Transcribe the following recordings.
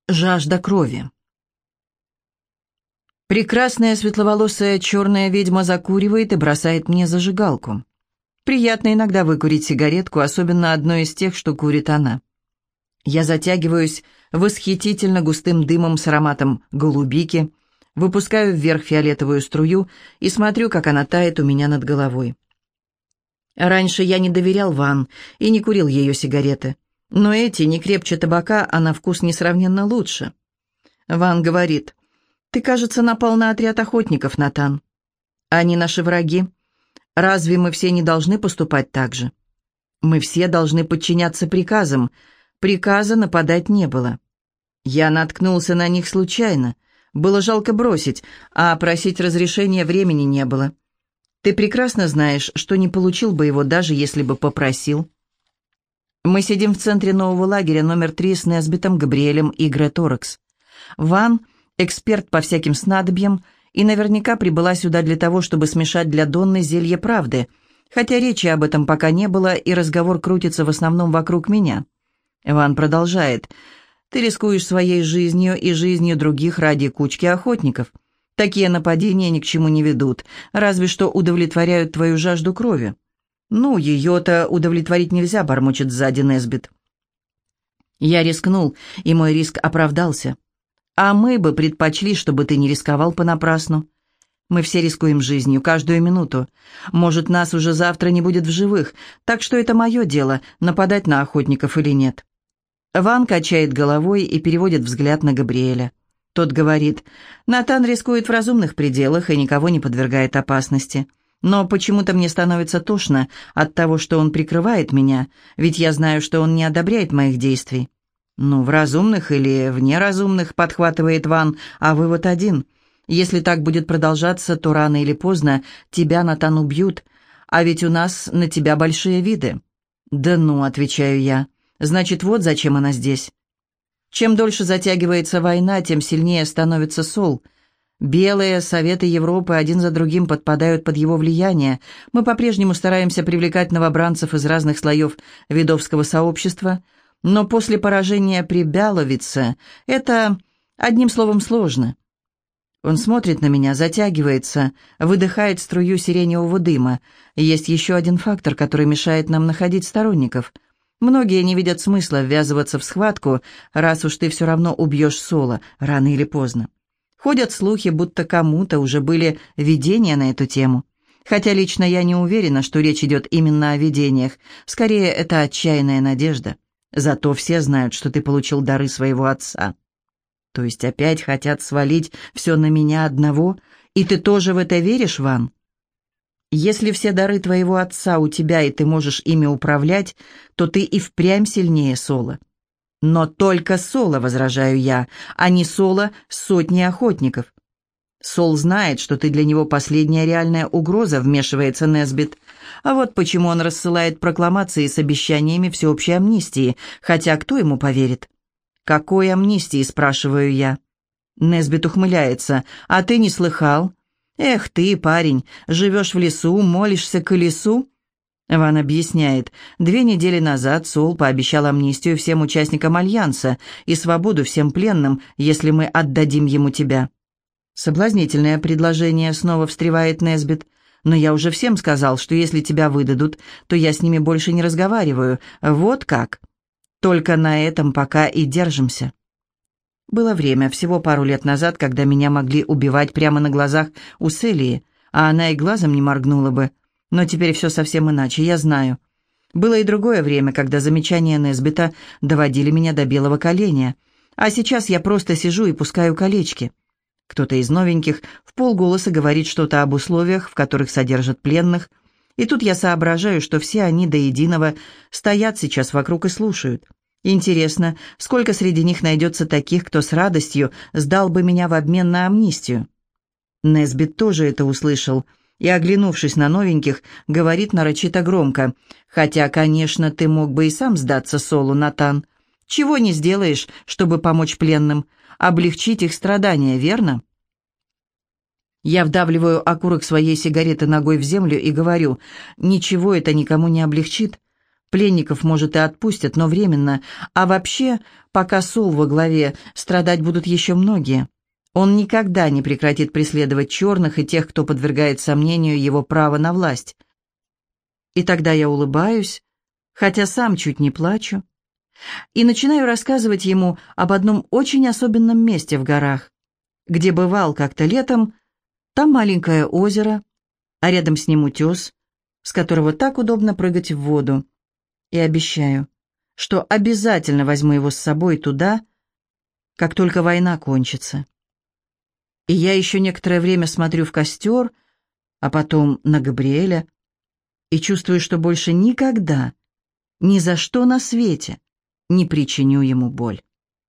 Жажда крови. Прекрасная светловолосая черная ведьма закуривает и бросает мне зажигалку. Приятно иногда выкурить сигаретку, особенно одну из тех, что курит она. Я затягиваюсь восхитительно густым дымом с ароматом голубики, выпускаю вверх фиолетовую струю и смотрю, как она тает у меня над головой. Раньше я не доверял Ван и не курил ее сигареты, но эти не крепче табака, а на вкус несравненно лучше. Ван говорит: «Ты, кажется, напал на отряд охотников, Натан. Они наши враги. Разве мы все не должны поступать так же? Мы все должны подчиняться приказам. Приказа нападать не было. Я наткнулся на них случайно. Было жалко бросить, а просить разрешения времени не было. Ты прекрасно знаешь, что не получил бы его, даже если бы попросил». Мы сидим в центре нового лагеря номер 3 с Несбитом, Габриэлем и Греторекс. Ван — эксперт по всяким снадобьям, и наверняка прибыла сюда для того, чтобы смешать для Донны зелье правды, хотя речи об этом пока не было, и разговор крутится в основном вокруг меня. Ван продолжает: «Ты рискуешь своей жизнью и жизнью других ради кучки охотников. Такие нападения ни к чему не ведут, разве что удовлетворяют твою жажду крови». «Ну, ее-то удовлетворить нельзя», — бормочет сзади Несбит. «Я рискнул, и мой риск оправдался. А мы бы предпочли, чтобы ты не рисковал понапрасну. Мы все рискуем жизнью, каждую минуту. Может, нас уже завтра не будет в живых, так что это мое дело, нападать на охотников или нет». Ван качает головой и переводит взгляд на Габриэля. Тот говорит: «Натан рискует в разумных пределах и никого не подвергает опасности. Но почему-то мне становится тошно от того, что он прикрывает меня, ведь я знаю, что он не одобряет моих действий». «Ну, в разумных или в неразумных», — подхватывает Ван, — «а вывод один. Если так будет продолжаться, то рано или поздно тебя, Натан, убьют, а ведь у нас на тебя большие виды». «Да ну», — отвечаю я, — «значит, вот зачем она здесь». Чем дольше затягивается война, тем сильнее становится Сол. Белые советы Европы один за другим подпадают под его влияние. Мы по-прежнему стараемся привлекать новобранцев из разных слоев ведовского сообщества, но после поражения при Бяловице это, одним словом, сложно. Он смотрит на меня, затягивается, выдыхает струю сиреневого дыма. Есть еще один фактор, который мешает нам находить сторонников. Многие не видят смысла ввязываться в схватку, раз уж ты все равно убьешь Сола, рано или поздно. Ходят слухи, будто кому-то уже были видения на эту тему. Хотя лично я не уверена, что речь идет именно о видениях. Скорее, это отчаянная надежда. Зато все знают, что ты получил дары своего отца. То есть опять хотят свалить все на меня одного? И ты тоже в это веришь, Ван? Если все дары твоего отца у тебя, и ты можешь ими управлять, то ты и впрямь сильнее Сола. Но только Сола, возражаю я, а не Сола сотни охотников. Сол знает, что ты для него последняя реальная угроза, вмешивается Несбит. А вот почему он рассылает прокламации с обещаниями всеобщей амнистии, хотя кто ему поверит? «Какой амнистии?» – спрашиваю я. Несбит ухмыляется. «А ты не слыхал? Эх ты, парень, живешь в лесу, молишься колесу?» Ван объясняет: 2 недели назад Сол пообещал амнистию всем участникам Альянса и свободу всем пленным, если мы отдадим ему тебя. «Соблазнительное предложение», — снова встревает Несбит. «Но я уже всем сказал, что если тебя выдадут, то я с ними больше не разговариваю. Вот как. Только на этом пока и держимся». Было время, всего пару лет назад, когда меня могли убивать прямо на глазах у Селии, а она и глазом не моргнула бы. Но теперь все совсем иначе, я знаю. Было и другое время, когда замечания Несбита доводили меня до белого коленя. А сейчас я просто сижу и пускаю колечки. Кто-то из новеньких вполголоса говорит что-то об условиях, в которых содержат пленных. И тут я соображаю, что все они до единого стоят сейчас вокруг и слушают. Интересно, сколько среди них найдется таких, кто с радостью сдал бы меня в обмен на амнистию? Несбит тоже это услышал и, оглянувшись на новеньких, говорит нарочито громко: «Хотя, конечно, ты мог бы и сам сдаться Солу, Натан. Чего не сделаешь, чтобы помочь пленным, облегчить их страдания, верно?» Я вдавливаю окурок своей сигареты ногой в землю и говорю: «Ничего это никому не облегчит. Пленников, может, и отпустят, но временно. А вообще, пока Сол во главе, страдать будут еще многие. Он никогда не прекратит преследовать черных и тех, кто подвергает сомнению его право на власть. И тогда я улыбаюсь, хотя сам чуть не плачу, и начинаю рассказывать ему об одном очень особенном месте в горах, где бывал как-то летом. Там маленькое озеро, а рядом с ним утес, с которого так удобно прыгать в воду. И обещаю, что обязательно возьму его с собой туда, как только война кончится. И я еще некоторое время смотрю в костер, а потом на Габриэля, и чувствую, что больше никогда, ни за что на свете не причиню ему боль.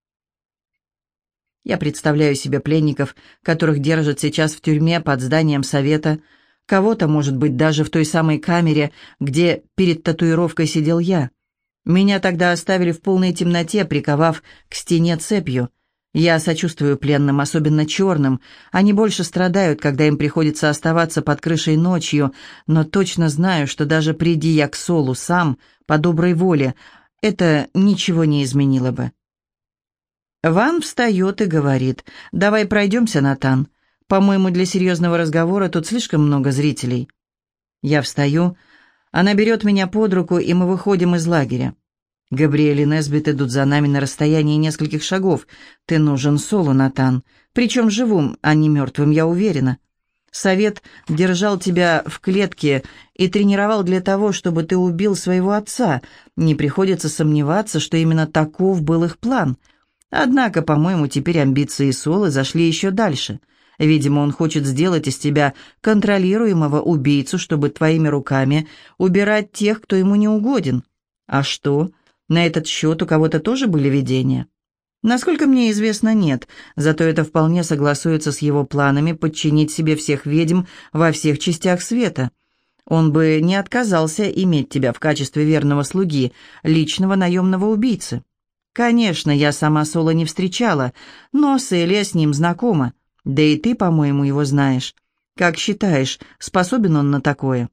Я представляю себе пленников, которых держат сейчас в тюрьме под зданием совета, кого-то, может быть, даже в той самой камере, где перед татуировкой сидел я. Меня тогда оставили в полной темноте, приковав к стене цепью. Я сочувствую пленным, особенно черным. Они больше страдают, когда им приходится оставаться под крышей ночью, но точно знаю, что даже приди я к Солу сам, по доброй воле, это ничего не изменило бы. Ван встает и говорит: «Давай пройдемся, Натан. По-моему, для серьезного разговора тут слишком много зрителей». Я встаю, она берет меня под руку, и мы выходим из лагеря. Габриэль и Несбит идут за нами на расстоянии нескольких шагов. «Ты нужен Солу, Натан. Причем живым, а не мертвым, я уверена. Совет держал тебя в клетке и тренировал для того, чтобы ты убил своего отца. Не приходится сомневаться, что именно таков был их план. Однако, по-моему, теперь амбиции Солы зашли еще дальше. Видимо, он хочет сделать из тебя контролируемого убийцу, чтобы твоими руками убирать тех, кто ему не угоден. А что, на этот счет у кого-то тоже были видения?» «Насколько мне известно, нет, зато это вполне согласуется с его планами подчинить себе всех ведьм во всех частях света. Он бы не отказался иметь тебя в качестве верного слуги, личного наемного убийцы. Конечно, я сама Соло не встречала, но Селия с ним знакома, да и ты, по-моему, его знаешь. Как считаешь, способен он на такое?»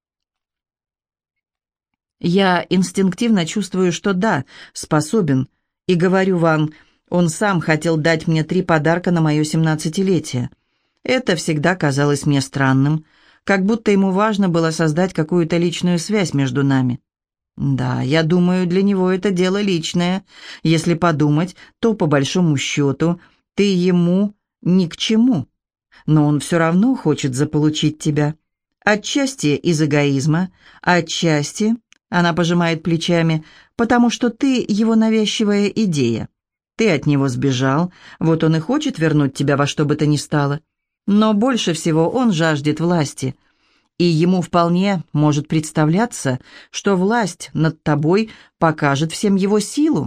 Я инстинктивно чувствую, что да, способен. И говорю вам, он сам хотел дать мне 3 подарка на мое 17-летие. Это всегда казалось мне странным, как будто ему важно было создать какую-то личную связь между нами. Да, я думаю, для него это дело личное. Если подумать, то, по большому счету, ты ему ни к чему. Но он все равно хочет заполучить тебя. Отчасти из эгоизма, отчасти, она пожимает плечами, потому что ты его навязчивая идея. Ты от него сбежал, вот он и хочет вернуть тебя во что бы то ни стало. Но больше всего он жаждет власти. И ему вполне может представляться, что власть над тобой покажет всем его силу.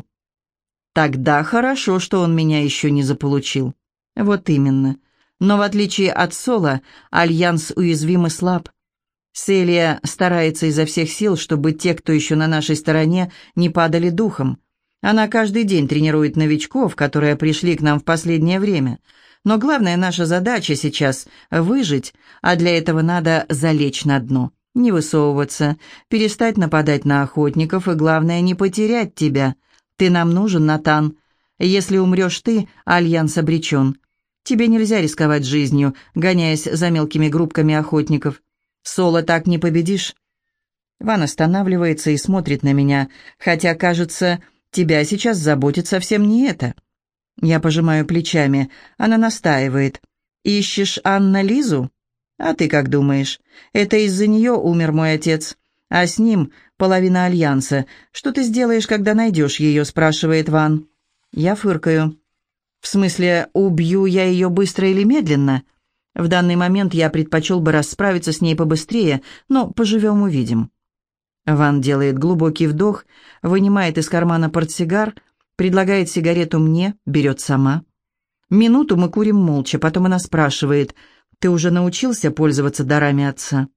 Тогда хорошо, что он меня еще не заполучил. Вот именно. Но в отличие от Соло, Альянс уязвим и слаб. Селия старается изо всех сил, чтобы те, кто еще на нашей стороне, не падали духом. Она каждый день тренирует новичков, которые пришли к нам в последнее время. Но главная наша задача сейчас — выжить, а для этого надо залечь на дно, не высовываться, перестать нападать на охотников и, главное, не потерять тебя. Ты нам нужен, Натан. Если умрешь ты, Альянс обречен. Тебе нельзя рисковать жизнью, гоняясь за мелкими группками охотников. Соло так не победишь». Ван останавливается и смотрит на меня, хотя, кажется, тебя сейчас заботит совсем не это. Я пожимаю плечами. Она настаивает. «Ищешь Анна-Лизу? А ты как думаешь? Это из-за нее умер мой отец, а с ним половина Альянса. Что ты сделаешь, когда найдешь ее?» — спрашивает Ван. Я фыркаю. «В смысле, убью я ее быстро или медленно? В данный момент я предпочел бы расправиться с ней побыстрее, но поживем-увидим». Ван делает глубокий вдох, вынимает из кармана портсигар, предлагает сигарету мне, берет сама. Минуту мы курим молча, потом она спрашивает: «Ты уже научился пользоваться дарами отца?»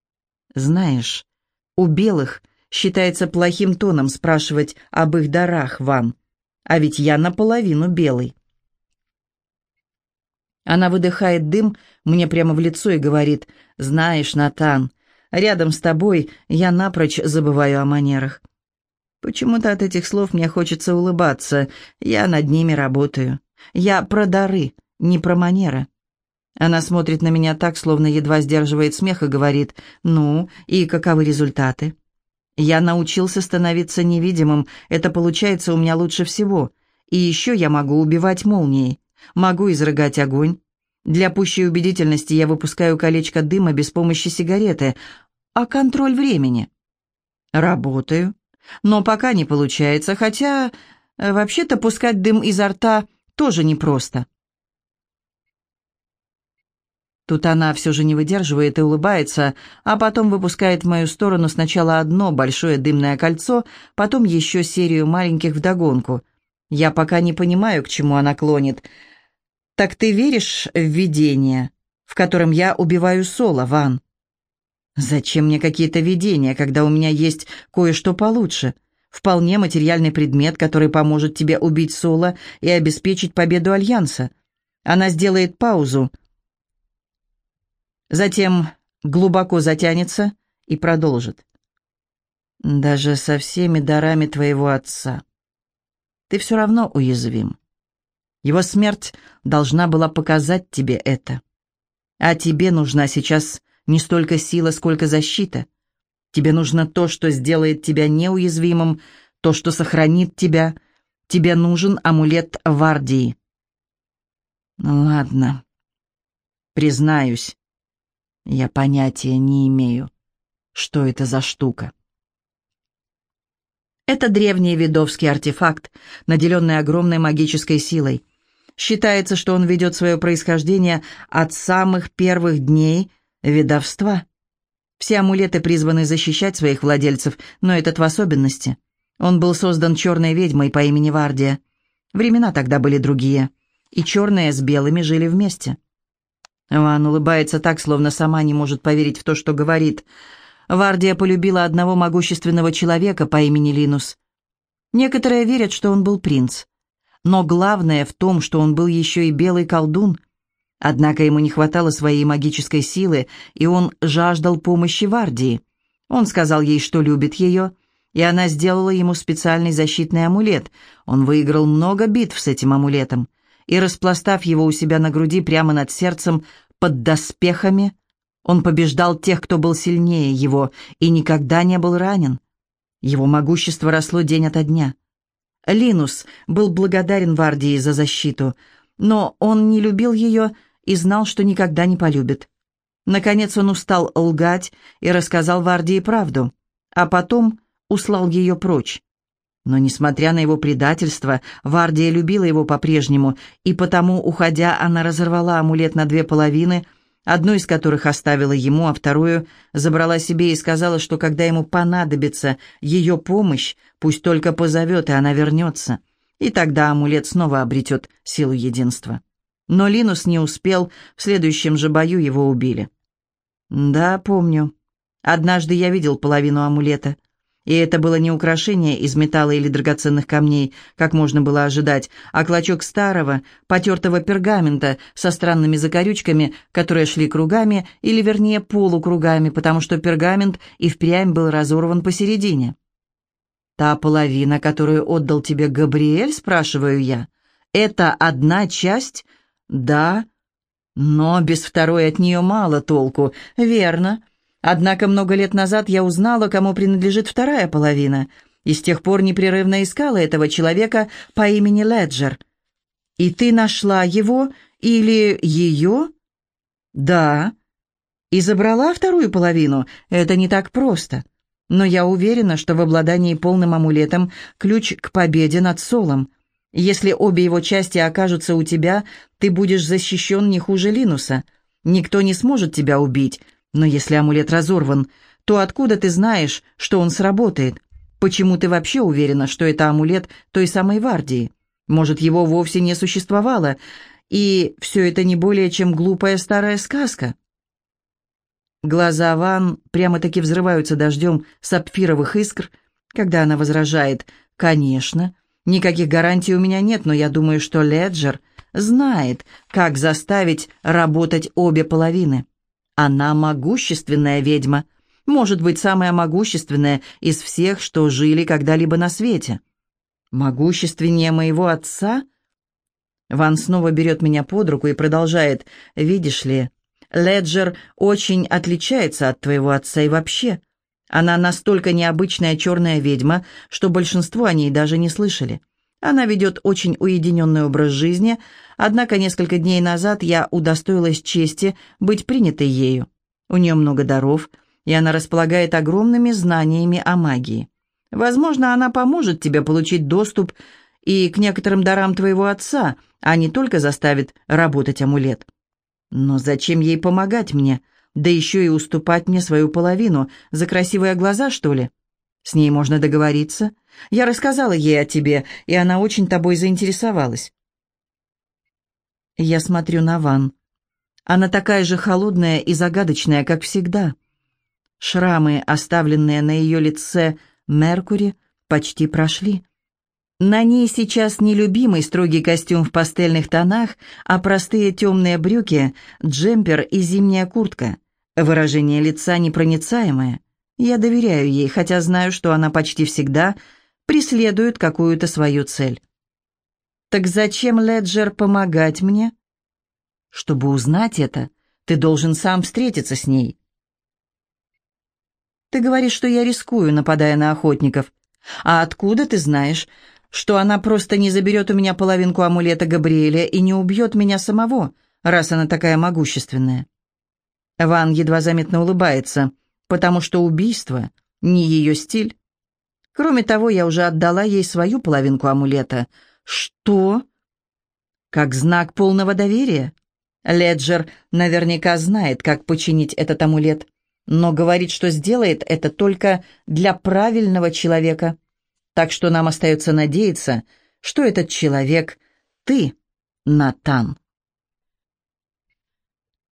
«Знаешь, у белых считается плохим тоном спрашивать об их дарах, Ван. А ведь я наполовину белый». Она выдыхает дым мне прямо в лицо и говорит: «Знаешь, Натан, рядом с тобой я напрочь забываю о манерах. Почему-то от этих слов мне хочется улыбаться. Я над ними работаю. Я про дары, не про манеры. Она смотрит на меня так, словно едва сдерживает смех, и говорит: «Ну, и каковы результаты?» «Я научился становиться невидимым. Это получается у меня лучше всего. И еще я могу убивать молнией. Могу изрыгать огонь. Для пущей убедительности я выпускаю колечко дыма без помощи сигареты. А контроль времени?» «Работаю. Но пока не получается, хотя вообще-то пускать дым изо рта тоже непросто». Тут она все же не выдерживает и улыбается, а потом выпускает в мою сторону сначала одно большое дымное кольцо, потом еще серию маленьких вдогонку. Я пока не понимаю, к чему она клонит. «Так ты веришь в видение, в котором я убиваю Соло, Ван?» «Зачем мне какие-то видения, когда у меня есть кое-что получше? Вполне материальный предмет, который поможет тебе убить Соло и обеспечить победу Альянса». Она сделает паузу, затем глубоко затянется и продолжит. «Даже со всеми дарами твоего отца ты все равно уязвим. Его смерть должна была показать тебе это. А тебе нужна сейчас не столько сила, сколько защита. Тебе нужно то, что сделает тебя неуязвимым, то, что сохранит тебя. Тебе нужен амулет Вардии». «Ну ладно, признаюсь, я понятия не имею, что это за штука». Это древний ведовский артефакт, наделенный огромной магической силой. Считается, что он ведет свое происхождение от самых первых дней ведовства. Все амулеты призваны защищать своих владельцев, но этот в особенности. Он был создан черной ведьмой по имени Вардия. Времена тогда были другие, и черные с белыми жили вместе. Ван улыбается так, словно сама не может поверить в то, что говорит. Вардия полюбила одного могущественного человека по имени Линус. Некоторые верят, что он был принц. Но главное в том, что он был еще и белый колдун. Однако ему не хватало своей магической силы, и он жаждал помощи Вардии. Он сказал ей, что любит ее, и она сделала ему специальный защитный амулет. Он выиграл много битв с этим амулетом, и, распластав его у себя на груди прямо над сердцем, под доспехами, он побеждал тех, кто был сильнее его, и никогда не был ранен. Его могущество росло день ото дня. Линус был благодарен Вардии за защиту, но он не любил ее и знал, что никогда не полюбит. Наконец он устал лгать и рассказал Вардии правду, а потом услал ее прочь. Но, несмотря на его предательство, Вардия любила его по-прежнему, и потому, уходя, она разорвала амулет на две половины, одну из которых оставила ему, а вторую забрала себе и сказала, что когда ему понадобится ее помощь, пусть только позовет, и она вернется, и тогда амулет снова обретет силу единства. Но Линус не успел, в следующем же бою его убили. Да, помню. Однажды я видел половину амулета. И это было не украшение из металла или драгоценных камней, как можно было ожидать, а клочок старого, потертого пергамента со странными закорючками, которые шли кругами, или вернее полукругами, потому что пергамент и впрямь был разорван посередине. «Та половина, которую отдал тебе Габриэль?» — спрашиваю я. «Это одна часть?» «Да, но без второй от нее мало толку». «Верно. Однако много лет назад я узнала, кому принадлежит вторая половина, и с тех пор непрерывно искала этого человека по имени Леджер. И ты нашла его или ее?» «Да. И забрала вторую половину. Это не так просто. Но я уверена, что в обладании полным амулетом ключ к победе над Солом. Если обе его части окажутся у тебя, ты будешь защищен не хуже Линуса. Никто не сможет тебя убить. Но если амулет разорван, то откуда ты знаешь, что он сработает? Почему ты вообще уверена, что это амулет той самой Вардии? Может, его вовсе не существовало, и все это не более чем глупая старая сказка?» Глаза Ван прямо-таки взрываются дождем сапфировых искр, когда она возражает: «Конечно, никаких гарантий у меня нет, но я думаю, что Леджер знает, как заставить работать обе половины. Она могущественная ведьма. Может быть, самая могущественная из всех, что жили когда-либо на свете. Могущественнее моего отца? Ван снова берет меня под руку и продолжает. «Видишь ли, Леджер очень отличается от твоего отца и вообще. Она настолько необычная черная ведьма, что большинство о ней даже не слышали. Она ведет очень уединенный образ жизни, однако несколько дней назад я удостоилась чести быть принятой ею. У нее много даров, и она располагает огромными знаниями о магии. Возможно, она поможет тебе получить доступ и к некоторым дарам твоего отца, а не только заставит работать амулет. Но зачем ей помогать мне, да еще и уступать мне свою половину, за красивые глаза, что ли? С ней можно договориться. Я рассказала ей о тебе, и она очень тобой заинтересовалась». Я смотрю на Ван. Она такая же холодная и загадочная, как всегда. Шрамы, оставленные на ее лице Меркури, почти прошли. На ней сейчас не любимый строгий костюм в пастельных тонах, а простые темные брюки, джемпер и зимняя куртка. Выражение лица непроницаемое. Я доверяю ей, хотя знаю, что она почти всегда преследует какую-то свою цель. «Так зачем, Леджер, помогать мне?» «Чтобы узнать это, ты должен сам встретиться с ней». «Ты говоришь, что я рискую, нападая на охотников. А откуда ты знаешь, что она просто не заберет у меня половинку амулета Габриэля и не убьет меня самого, раз она такая могущественная?» Ван едва заметно улыбается, потому что убийство не ее стиль. Кроме того, я уже отдала ей свою половинку амулета. «Что?» «Как знак полного доверия. Леджер наверняка знает, как починить этот амулет, но говорит, что сделает это только для правильного человека. Так что нам остается надеяться, что этот человек — ты, Натан».